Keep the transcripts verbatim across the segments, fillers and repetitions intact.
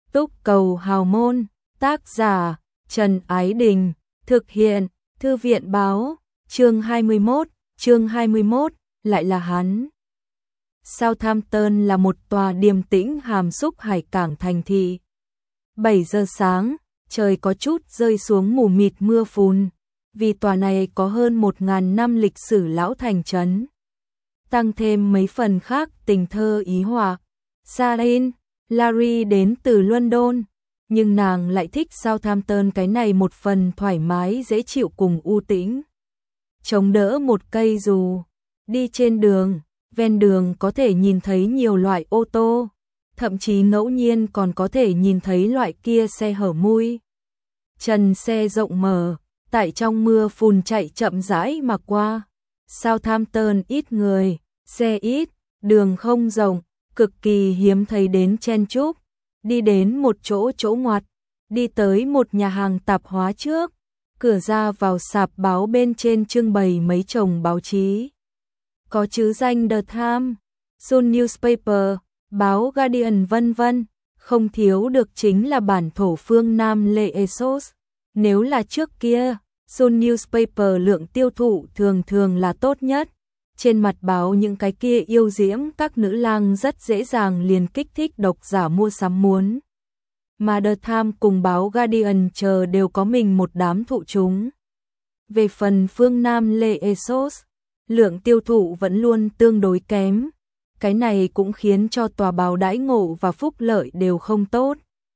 Túc Cầu Hào Môn, tác giả Trần Ái Đình, thực hiện Thư viện Báo, chương hai mươi mốt, chương hai mươi mốt, lại là hắn. Southampton là một tòa điềm tĩnh hàm xúc hải cảng thành thị. bảy giờ sáng, trời có chút rơi xuống mù mịt mưa phùn, vì tòa này có hơn một ngàn năm lịch sử lão thành trấn. Tăng thêm mấy phần khác tình thơ ý họa. Sarah Larry đến từ London, nhưng nàng lại thích Southampton cái này một phần thoải mái dễ chịu cùng u tĩnh. Chống đỡ một cây dù, đi trên đường, ven đường có thể nhìn thấy nhiều loại ô tô, thậm chí ngẫu nhiên còn có thể nhìn thấy loại kia xe hở mui. Trần xe rộng mở, tại trong mưa phùn chạy chậm rãi mà qua. Southampton ít người, xe ít, đường không rộng, cực kỳ hiếm thấy đến chen chúc. Đi đến một chỗ chỗ ngoặt, đi tới một nhà hàng tạp hóa trước, cửa ra vào sạp báo bên trên trưng bày mấy chồng báo chí. Có chữ danh The Times, Sun Newspaper, báo Guardian vân vân, không thiếu được chính là bản thổ phương Nam Lệ Essos. Nếu là trước kia, Sun Newspaper lượng tiêu thụ thường thường là tốt nhất. Trên mặt báo những cái kia yêu diễm các nữ lang rất dễ dàng liền kích thích độc giả mua sắm muốn. Mà The Times cùng báo Guardian chờ đều có mình một đám thụ chúng. Về phần phương Nam Lệ Essos, lượng tiêu thụ vẫn luôn tương đối kém. Cái này cũng khiến cho tòa báo đãi ngộ và phúc lợi đều không tốt.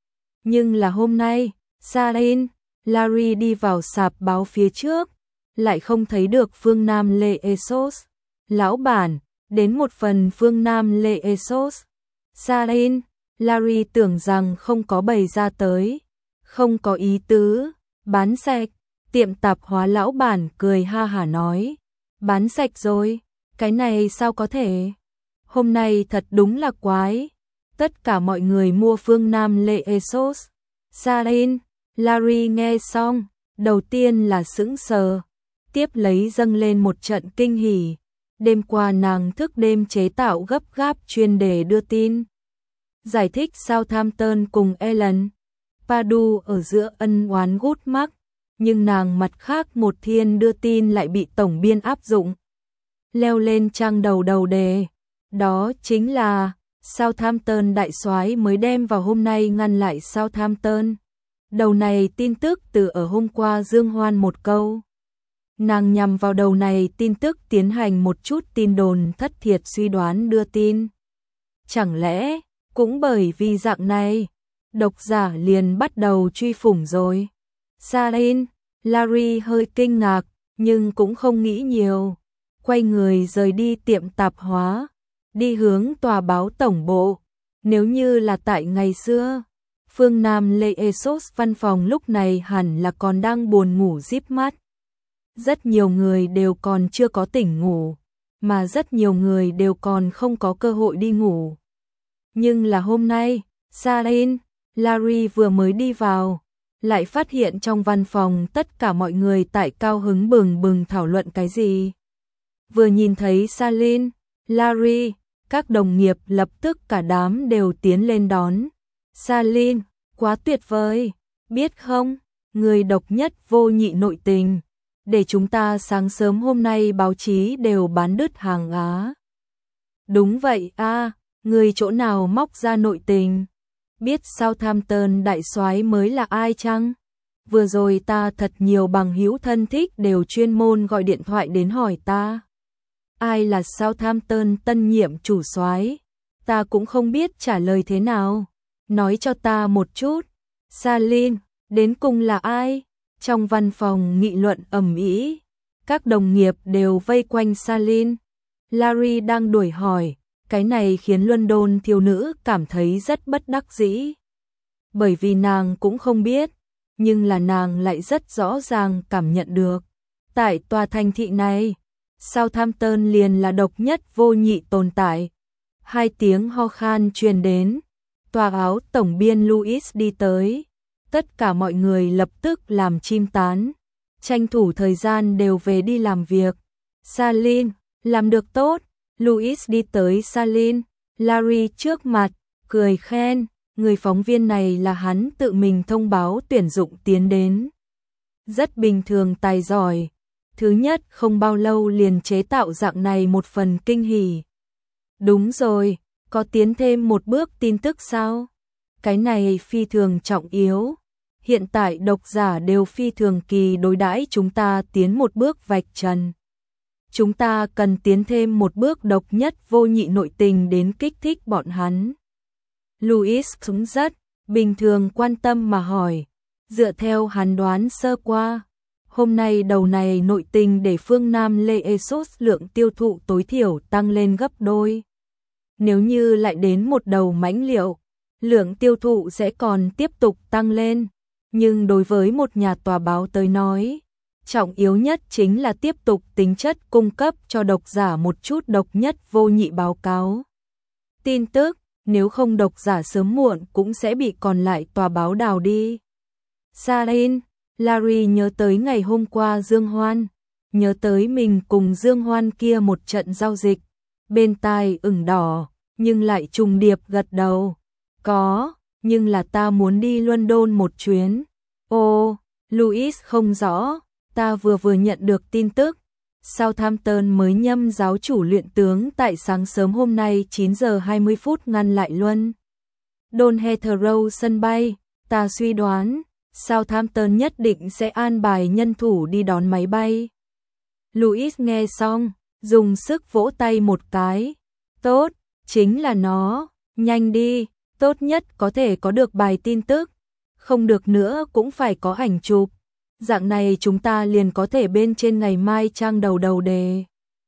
Nhưng là hôm nay, Sarah Larry đi vào sạp báo phía trước, lại không thấy được phương Nam Lệ Essos. Lão bản, đến một phần phương Nam Lệ Essos. Sarah Larry tưởng rằng không có bày ra tới, không có ý tứ, bán sạch. Tiệm tạp hóa lão bản cười ha hả nói, bán sạch rồi, cái này sao có thể? Hôm nay thật đúng là quái, tất cả mọi người mua phương Nam Lệ Essos. Sarah Larry nghe xong, đầu tiên là sững sờ, tiếp lấy dâng lên một trận kinh hỉ. Đêm qua nàng thức đêm chế tạo gấp gáp chuyên đề đưa tin. Giải thích Southampton cùng Ellen Padu ở giữa ân oán gút mắc, nhưng nàng mặt khác một thiên đưa tin lại bị tổng biên áp dụng. Leo lên trang đầu đầu đề, đó chính là Southampton đại soái mới đem vào hôm nay ngăn lại Southampton. Đầu này tin tức từ ở hôm qua dương hoan một câu. Nàng nhằm vào đầu này tin tức tiến hành một chút tin đồn thất thiệt suy đoán đưa tin. Chẳng lẽ, cũng bởi vì dạng này, độc giả liền bắt đầu truy phủng rồi. Sarah Larry hơi kinh ngạc, nhưng cũng không nghĩ nhiều. Quay người rời đi tiệm tạp hóa, đi hướng tòa báo tổng bộ. Nếu như là tại ngày xưa, phương Nam Lệ Essos văn phòng lúc này hẳn là còn đang buồn ngủ díp mắt. Rất nhiều người đều còn chưa có tỉnh ngủ, mà rất nhiều người đều còn không có cơ hội đi ngủ. Nhưng là hôm nay, Sarah Larry vừa mới đi vào, lại phát hiện trong văn phòng tất cả mọi người tại cao hứng bừng bừng thảo luận cái gì. Vừa nhìn thấy Sarah Larry, các đồng nghiệp lập tức cả đám đều tiến lên đón. Sarah, quá tuyệt vời, biết không, người độc nhất vô nhị nội tình. Để chúng ta sáng sớm hôm nay báo chí đều bán đứt hàng Á. Đúng vậy a, à, người chỗ nào móc ra nội tình? Biết Southampton đại soái mới là ai chăng? Vừa rồi ta thật nhiều bằng hữu thân thích đều chuyên môn gọi điện thoại đến hỏi ta. Ai là Southampton tân nhiệm chủ soái? Ta cũng không biết trả lời thế nào. Nói cho ta một chút. Salim, đến cùng là ai? Trong văn phòng nghị luận ầm ĩ, các đồng nghiệp đều vây quanh Salim. Larry đang đuổi hỏi, cái này khiến London thiếu nữ cảm thấy rất bất đắc dĩ. Bởi vì nàng cũng không biết, nhưng là nàng lại rất rõ ràng cảm nhận được. Tại tòa thành thị này, Southampton liền là độc nhất vô nhị tồn tại. Hai tiếng ho khan truyền đến, tòa áo tổng biên Louis đi tới. Tất cả mọi người lập tức làm chim tán, tranh thủ thời gian đều về đi làm việc. Salim, làm được tốt. Louis đi tới Salim Larry trước mặt, cười khen, Người phóng viên này là hắn tự mình thông báo tuyển dụng tiến đến. Rất bình thường tài giỏi. Thứ nhất không bao lâu liền chế tạo dạng này một phần kinh hỉ. Đúng rồi, có tiến thêm một bước tin tức sao? Cái này phi thường trọng yếu. Hiện tại độc giả đều phi thường kỳ đối đãi chúng ta tiến một bước vạch trần. Chúng ta cần tiến thêm một bước độc nhất vô nhị nội tình đến kích thích bọn hắn. Louis cũng rất bình thường quan tâm mà hỏi. Dựa theo hắn đoán sơ qua, hôm nay đầu này nội tình để phương Nam Lê Esos lượng tiêu thụ tối thiểu tăng lên gấp đôi. Nếu như lại đến một đầu mãnh liệu, lượng tiêu thụ sẽ còn tiếp tục tăng lên. Nhưng đối với một nhà tòa báo tới nói, trọng yếu nhất chính là tiếp tục tính chất cung cấp cho độc giả một chút độc nhất vô nhị báo cáo. Tin tức, nếu không độc giả sớm muộn cũng sẽ bị còn lại tòa báo đào đi. Sarin, Larry nhớ tới ngày hôm qua Dương Hoan, nhớ tới mình cùng Dương Hoan kia một trận giao dịch, bên tai ửng đỏ, nhưng lại trùng điệp gật đầu. Có, nhưng là ta muốn đi London một chuyến. Ô, Louis không rõ, ta vừa vừa nhận được tin tức. Southampton mới nhâm giáo chủ luyện tướng tại sáng sớm hôm nay chín giờ hai mươi phút ngăn lại Luân. Đôn Heathrow sân bay, ta suy đoán, Southampton nhất định sẽ an bài nhân thủ đi đón máy bay. Louis nghe xong, dùng sức vỗ tay một cái. Tốt, chính là nó, nhanh đi, tốt nhất có thể có được bài tin tức. Không được nữa cũng phải có ảnh chụp. Dạng này chúng ta liền có thể bên trên ngày mai trang đầu đầu đề.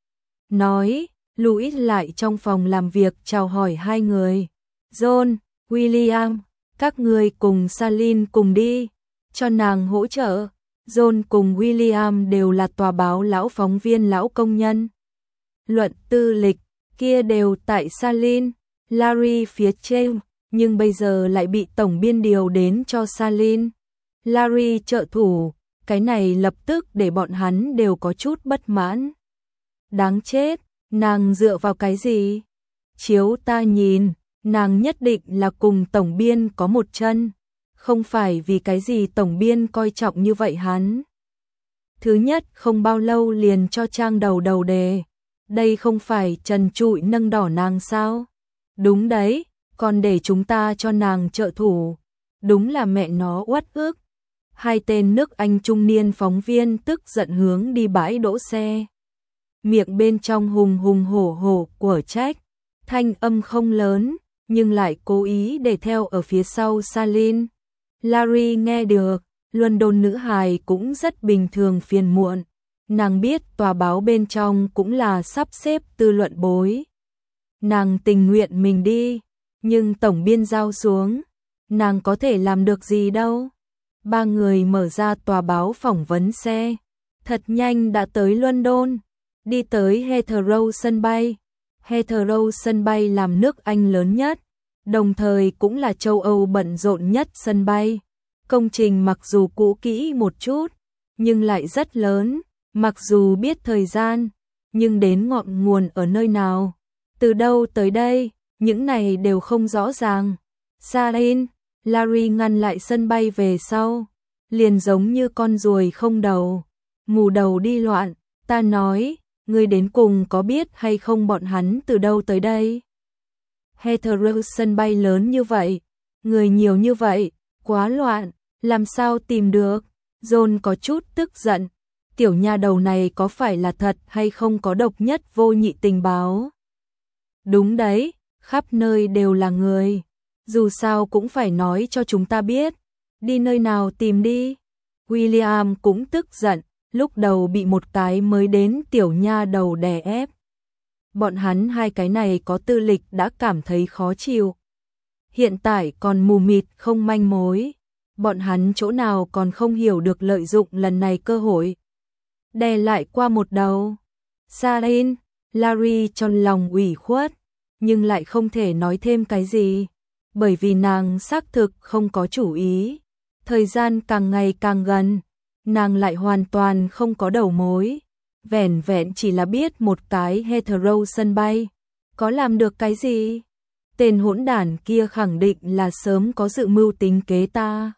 Nói, Louis lại trong phòng làm việc chào hỏi hai người. John, William, các người cùng Salin cùng đi, cho nàng hỗ trợ. John cùng William đều là tòa báo lão phóng viên lão công nhân. Luận tư lịch, kia đều tại Salin, Larry phía trên, nhưng bây giờ lại bị tổng biên điều đến cho Salin. Larry trợ thủ, cái này lập tức để bọn hắn đều có chút bất mãn. Đáng chết, nàng dựa vào cái gì? Chiếu ta nhìn, nàng nhất định là cùng tổng biên có một chân, không phải vì cái gì tổng biên coi trọng như vậy hắn. Thứ nhất không bao lâu liền cho trang đầu đầu đề, đây không phải trần trụi nâng đỏ nàng sao? Đúng đấy, còn để chúng ta cho nàng trợ thủ, đúng là mẹ nó uất ức. Hai tên nước Anh trung niên phóng viên tức giận hướng đi bãi đỗ xe. Miệng bên trong hùng hùng hổ hổ của trách, thanh âm không lớn, nhưng lại cố ý để theo ở phía sau Salin. Larry nghe được, London nữ hài cũng rất bình thường phiền muộn. Nàng biết tòa báo bên trong cũng là sắp xếp tư luận bối. Nàng tình nguyện mình đi, nhưng tổng biên giao xuống, nàng có thể làm được gì đâu. Ba người mở ra tòa báo phỏng vấn xe, thật nhanh đã tới London, đi tới Heathrow sân bay. Heathrow sân bay làm nước Anh lớn nhất, đồng thời cũng là châu Âu bận rộn nhất sân bay. Công trình mặc dù cũ kỹ một chút, nhưng lại rất lớn, mặc dù biết thời gian, nhưng đến ngọn nguồn ở nơi nào, từ đâu tới đây, những này đều không rõ ràng. Sarin, Larry ngăn lại sân bay về sau, liền giống như con ruồi không đầu, mù đầu đi loạn. Ta nói, ngươi đến cùng có biết hay không bọn hắn từ đâu tới đây? Heathrow sân bay lớn như vậy, người nhiều như vậy, quá loạn, làm sao tìm được? John có chút tức giận, tiểu nha đầu này có phải là thật hay không có độc nhất vô nhị tình báo? Đúng đấy, khắp nơi đều là người, dù sao cũng phải nói cho chúng ta biết, đi nơi nào tìm đi. William cũng tức giận, lúc đầu bị một cái mới đến tiểu nha đầu đè ép. Bọn hắn hai cái này có tư lịch đã cảm thấy khó chịu. Hiện tại còn mù mịt không manh mối. Bọn hắn chỗ nào còn không hiểu được lợi dụng lần này cơ hội. Đè lại qua một đầu. Sarin, Larry trong lòng ủy khuất, nhưng lại không thể nói thêm cái gì. Bởi vì nàng xác thực không có chủ ý. Thời gian càng ngày càng gần, nàng lại hoàn toàn không có đầu mối. Vẻn vẹn chỉ là biết một cái Heathrow sân bay, có làm được cái gì? tên hỗn đản kia khẳng định là sớm có dự mưu tính kế ta.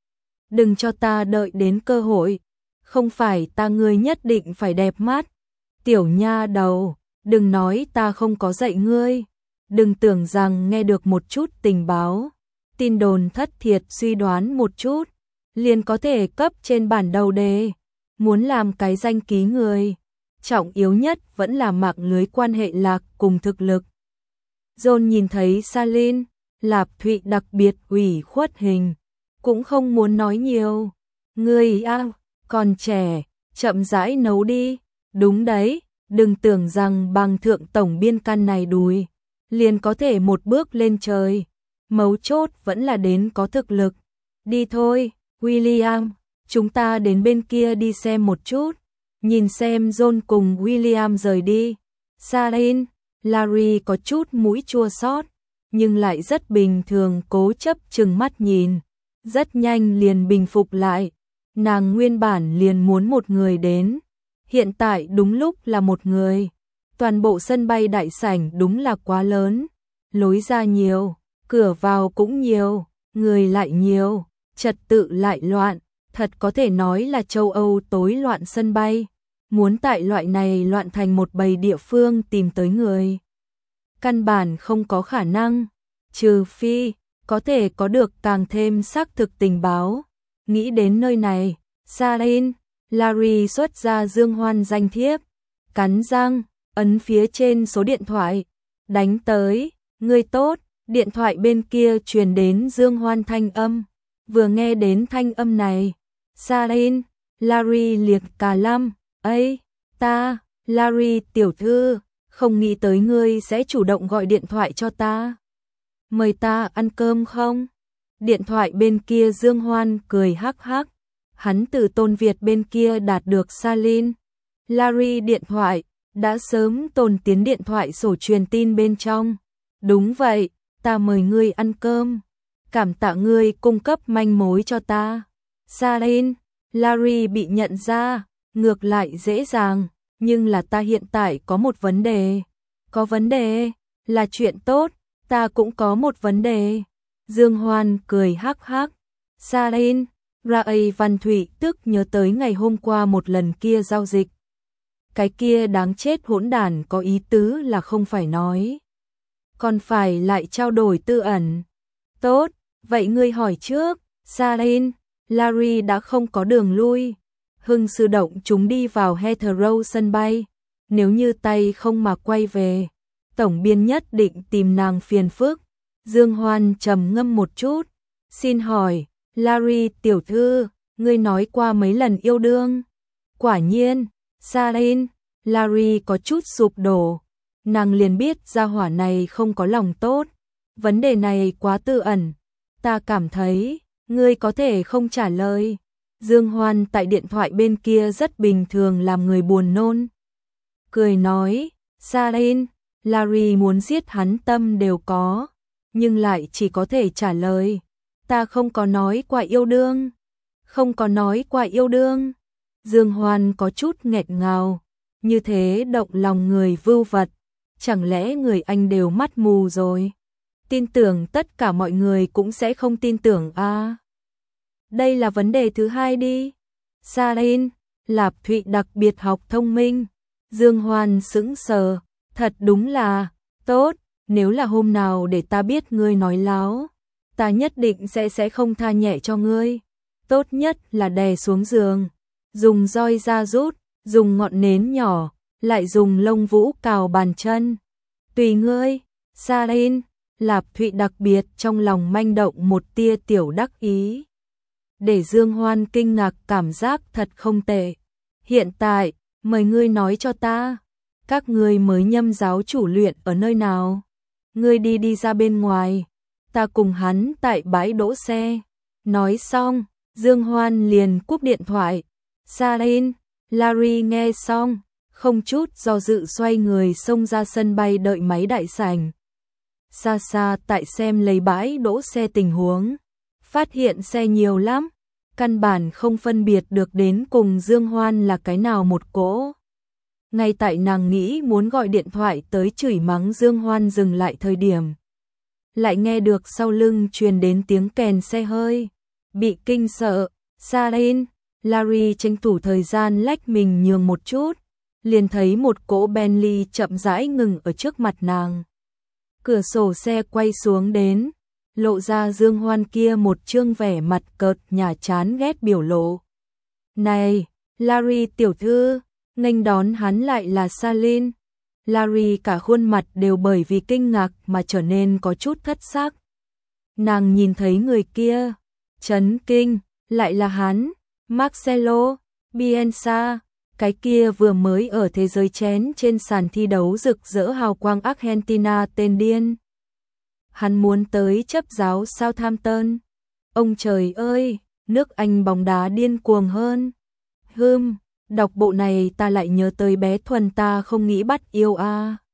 Đừng cho ta đợi đến cơ hội, không phải ta ngươi nhất định phải đẹp mắt. Tiểu nha đầu, đừng nói ta không có dạy ngươi, đừng tưởng rằng nghe được một chút tình báo, tin đồn thất thiệt suy đoán một chút, liền có thể cấp trên bản đầu đề, muốn làm cái danh ký người. Trọng yếu nhất vẫn là mạng lưới quan hệ lạc cùng thực lực. John nhìn thấy Salin, Lạp Thụy đặc biệt ủy khuất hình, cũng không muốn nói nhiều. Ngươi à, còn trẻ, chậm rãi nấu đi. Đúng đấy, đừng tưởng rằng bằng thượng tổng biên căn này đùi, liền có thể một bước lên trời. Mấu chốt vẫn là đến có thực lực. Đi thôi, William, chúng ta đến bên kia đi xem một chút. Nhìn xem John cùng William rời đi. Salin, Larry có chút mũi chua xót, nhưng lại rất bình thường cố chấp chừng mắt nhìn. Rất nhanh liền bình phục lại. Nàng nguyên bản liền muốn một người đến. Hiện tại đúng lúc là một người. Toàn bộ sân bay đại sảnh đúng là quá lớn. Lối ra nhiều, cửa vào cũng nhiều, người lại nhiều, trật tự lại loạn. Thật có thể nói là châu Âu tối loạn sân bay. Muốn tại loại này loạn thành một bầy địa phương tìm tới người, căn bản không có khả năng, trừ phi có thể có được càng thêm xác thực tình báo. Nghĩ đến nơi này, Salin, Larry xuất ra Dương Hoan danh thiếp, cắn răng, ấn phía trên số điện thoại, đánh tới. Ngươi tốt. Điện thoại bên kia truyền đến Dương Hoan thanh âm. Vừa nghe đến thanh âm này, Salin, Larry liệt cả lâm. Ây, ta, Larry tiểu thư, không nghĩ tới ngươi sẽ chủ động gọi điện thoại cho ta. Mời ta ăn cơm không? Điện thoại bên kia Dương Hoan cười hắc hắc. Hắn từ Tôn Việt bên kia đạt được Salin, Larry điện thoại, đã sớm tồn tiến điện thoại sổ truyền tin bên trong. Đúng vậy, ta mời ngươi ăn cơm. Cảm tạ ngươi cung cấp manh mối cho ta. Salin, Larry bị nhận ra, ngược lại dễ dàng, nhưng là ta hiện tại có một vấn đề. Có vấn đề, là chuyện tốt, ta cũng có một vấn đề. Dương Hoan cười hắc hắc. Salin, Ray Văn Thụy tức nhớ tới ngày hôm qua một lần kia giao dịch. Cái kia đáng chết hỗn đản có ý tứ là không phải nói, còn phải lại trao đổi tư ẩn. Tốt, vậy ngươi hỏi trước. Salin, Larry đã không có đường lui. Hưng sư động chúng đi vào Heathrow sân bay. Nếu như tay không mà quay về, tổng biên nhất định tìm nàng phiền phức. Dương Hoan trầm ngâm một chút. Xin hỏi, Larry tiểu thư, ngươi nói qua mấy lần yêu đương? Quả nhiên, Salin, Larry có chút sụp đổ. Nàng liền biết gia hỏa này không có lòng tốt. Vấn đề này quá tư ẩn. Ta cảm thấy, ngươi có thể không trả lời. Dương Hoan tại điện thoại bên kia rất bình thường làm người buồn nôn. Cười nói, Salin, Larry muốn giết hắn tâm đều có, nhưng lại chỉ có thể trả lời. Ta không có nói qua yêu đương. Không có nói qua yêu đương. Dương Hoan có chút nghẹt ngào. Như thế động lòng người vưu vật. Chẳng lẽ người anh đều mắt mù rồi? Tin tưởng tất cả mọi người cũng sẽ không tin tưởng à? Đây là vấn đề thứ hai đi. Salin, Lạp Thụy đặc biệt học thông minh. Dương Hoan sững sờ. Thật đúng là, tốt, nếu là hôm nào để ta biết ngươi nói láo, ta nhất định sẽ sẽ không tha nhẹ cho ngươi. Tốt nhất là đè xuống giường, dùng roi ra rút, dùng ngọn nến nhỏ, lại dùng lông vũ cào bàn chân. Tùy ngươi. Salin, Lạp Thụy đặc biệt trong lòng manh động một tia tiểu đắc ý. Để Dương Hoan kinh ngạc cảm giác thật không tệ. Hiện tại, mời ngươi nói cho ta, các ngươi mới nhâm giáo chủ luyện ở nơi nào? Ngươi đi đi ra bên ngoài, ta cùng hắn tại bãi đỗ xe. Nói xong, Dương Hoan liền cúp điện thoại. Salin, Larry nghe xong, không chút do dự xoay người xông ra sân bay đợi máy đại sảnh. Xa xa tại xem lấy bãi đỗ xe tình huống, phát hiện xe nhiều lắm, căn bản không phân biệt được đến cùng Dương Hoan là cái nào một cỗ. Ngay tại nàng nghĩ muốn gọi điện thoại tới chửi mắng Dương Hoan dừng lại thời điểm, lại nghe được sau lưng truyền đến tiếng kèn xe hơi. Bị kinh sợ, Sarin, Larry tranh thủ thời gian lách mình nhường một chút, liền thấy một cỗ Bentley chậm rãi ngừng ở trước mặt nàng. Cửa sổ xe quay xuống đến, lộ ra Dương Hoan kia một trương vẻ mặt cợt nhả chán ghét biểu lộ. Này, Larry tiểu thư, nghênh đón hắn lại là Sarin. Larry cả khuôn mặt đều bởi vì kinh ngạc mà trở nên có chút thất sắc. Nàng nhìn thấy người kia, chấn kinh, lại là hắn, Marcelo Bielsa, cái kia vừa mới ở thế giới chén trên sàn thi đấu rực rỡ hào quang Argentina tên điên. Hắn muốn tới chấp giáo Southampton. Ông trời ơi, nước Anh bóng đá điên cuồng hơn. Hừm, đọc bộ này ta lại nhớ tới bé Thuần ta không nghĩ bắt yêu a. À.